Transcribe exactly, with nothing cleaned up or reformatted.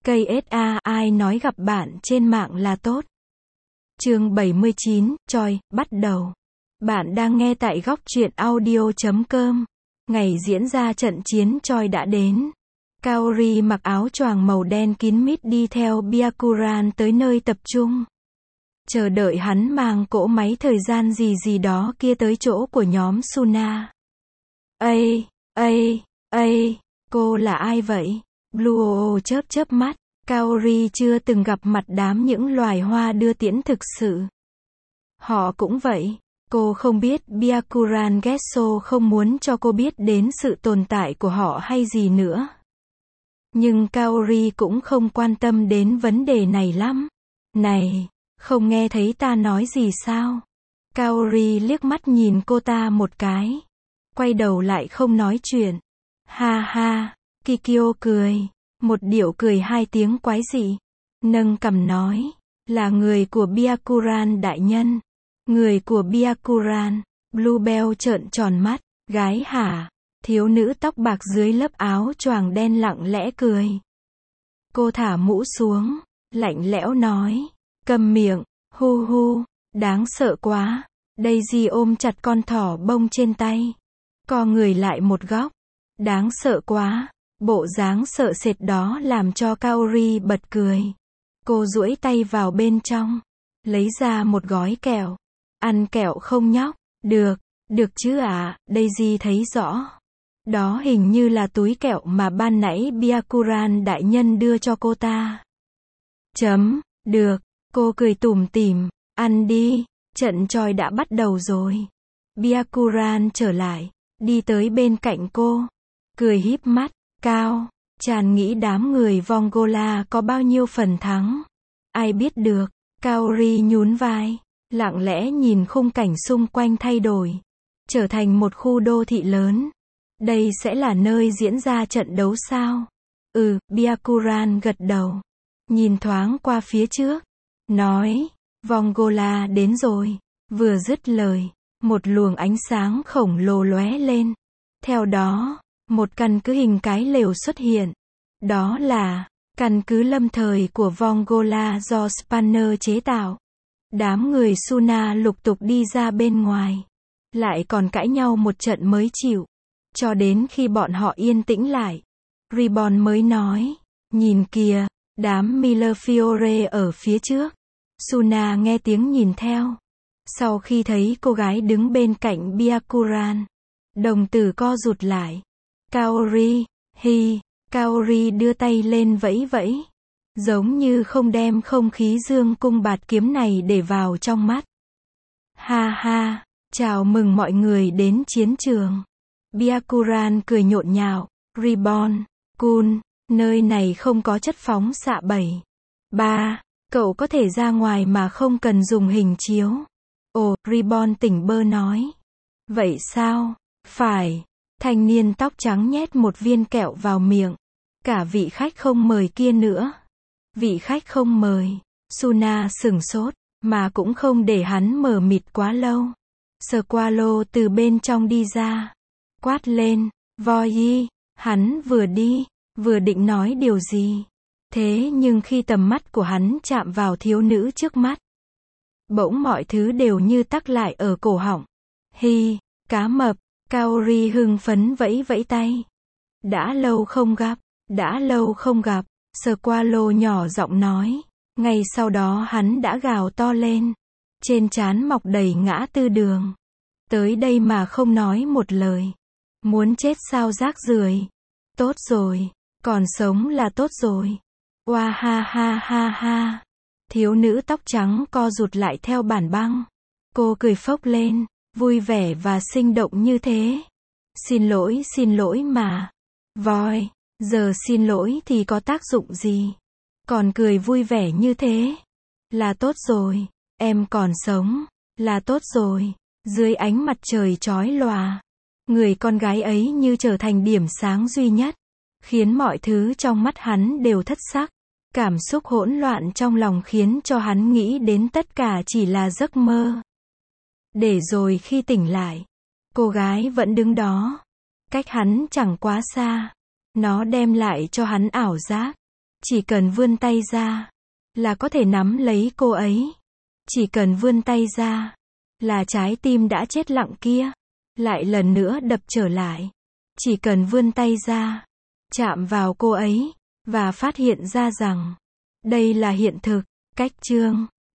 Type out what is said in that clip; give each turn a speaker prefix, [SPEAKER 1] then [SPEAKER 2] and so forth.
[SPEAKER 1] ca ét a, ai nói gặp bạn trên mạng là tốt. Chương bảy mươi chín, Choi, bắt đầu. Bạn đang nghe tại góc truyện audio chấm com. Ngày diễn ra trận chiến Choi đã đến. Kaori mặc áo choàng màu đen kín mít đi theo Byakuran tới nơi tập trung. Chờ đợi hắn mang cỗ máy thời gian gì gì đó kia tới chỗ của nhóm Suna. Ây, ây, ây, cô là ai vậy? Bluo chớp chớp mắt. Kaori chưa từng gặp mặt đám những loài hoa đưa tiễn thực sự. Họ cũng vậy. Cô không biết Byakuran Gesso không muốn cho cô biết đến sự tồn tại của họ hay gì nữa. Nhưng Kaori cũng không quan tâm đến vấn đề này lắm. Này, không nghe thấy ta nói gì sao? Kaori liếc mắt nhìn cô ta một cái. Quay đầu lại không nói chuyện. Ha ha, Kikyo cười. Một điệu cười hai tiếng quái dị. Nâng cằm nói. Là người của Byakuran đại nhân. Người của Byakuran. Bluebell trợn tròn mắt. Gái hả? Thiếu nữ tóc bạc dưới lớp áo choàng đen lặng lẽ cười. Cô thả mũ xuống. Lạnh lẽo nói. Câm miệng. Hu hu. Đáng sợ quá. Daisy ôm chặt con thỏ bông trên tay. Co người lại một góc. Đáng sợ quá. Bộ dáng sợ sệt đó làm cho Kaori bật cười. Cô duỗi tay vào bên trong. Lấy ra một gói kẹo. Ăn kẹo không nhóc? Được, được chứ ạ, à? Daisy thấy rõ. Đó hình như là túi kẹo mà ban nãy Byakuran đại nhân đưa cho cô ta. Chấm, được, cô cười tủm tỉm. Ăn đi, trận Choi đã bắt đầu rồi. Byakuran trở lại, đi tới bên cạnh cô. Cười híp mắt. Cao, chàng nghĩ đám người Vongola có bao nhiêu phần thắng? Ai biết được? Kaori nhún vai, lặng lẽ nhìn khung cảnh xung quanh thay đổi, trở thành một khu đô thị lớn. Đây sẽ là nơi diễn ra trận đấu sao? Ừ, Byakuran gật đầu, nhìn thoáng qua phía trước, nói, Vongola đến rồi. Vừa dứt lời, một luồng ánh sáng khổng lồ lóe lên. Theo đó, một căn cứ hình cái lều xuất hiện. Đó là căn cứ lâm thời của Vongola do Spanner chế tạo. Đám người Suna lục tục đi ra bên ngoài. Lại còn cãi nhau một trận mới chịu. Cho đến khi bọn họ yên tĩnh lại. Ribbon mới nói. Nhìn kìa, đám Millefiore ở phía trước. Suna nghe tiếng nhìn theo. Sau khi thấy cô gái đứng bên cạnh Byakuran, đồng tử co rụt lại. Kaori, hi, Kaori đưa tay lên vẫy vẫy. Giống như không đem không khí dương cung bạt kiếm này để vào trong mắt. Ha ha, chào mừng mọi người đến chiến trường. Byakuran cười nhộn nhạo. Ribbon, Kun, nơi này không có chất phóng xạ bảy. Ba, cậu có thể ra ngoài mà không cần dùng hình chiếu. Ồ, Ribbon tỉnh bơ nói. Vậy sao? Phải. Thanh niên tóc trắng nhét một viên kẹo vào miệng. Cả vị khách không mời kia nữa. Vị khách không mời. Suna sửng sốt, mà cũng không để hắn mờ mịt quá lâu. Squalo từ bên trong đi ra. Quát lên, Voi, hắn vừa đi, vừa định nói điều gì. Thế nhưng khi tầm mắt của hắn chạm vào thiếu nữ trước mắt, bỗng mọi thứ đều như tắc lại ở cổ họng. Hi, cá mập. Kaori hưng phấn vẫy vẫy tay. Đã lâu không gặp, đã lâu không gặp, Squalo nhỏ giọng nói. Ngay sau đó hắn đã gào to lên. Trên trán mọc đầy ngã tư đường. Tới đây mà không nói một lời. Muốn chết sao rác rưởi. Tốt rồi, còn sống là tốt rồi. Oa ha ha ha ha. Thiếu nữ tóc trắng co rụt lại theo bản băng. Cô cười phốc lên. Vui vẻ và sinh động như thế. Xin lỗi, xin lỗi mà. Voi, giờ xin lỗi thì có tác dụng gì? Còn cười vui vẻ như thế. Là tốt rồi, em còn sống. Là tốt rồi. Dưới ánh mặt trời chói lòa. Người con gái ấy như trở thành điểm sáng duy nhất. Khiến mọi thứ trong mắt hắn đều thất sắc. Cảm xúc hỗn loạn trong lòng khiến cho hắn nghĩ đến tất cả chỉ là giấc mơ. Để rồi khi tỉnh lại, cô gái vẫn đứng đó. Cách hắn chẳng quá xa. Nó đem lại cho hắn ảo giác. Chỉ cần vươn tay ra, là có thể nắm lấy cô ấy. Chỉ cần vươn tay ra, là trái tim đã chết lặng kia, lại lần nữa đập trở lại. Chỉ cần vươn tay ra, chạm vào cô ấy, và phát hiện ra rằng, đây là hiện thực. Cách chương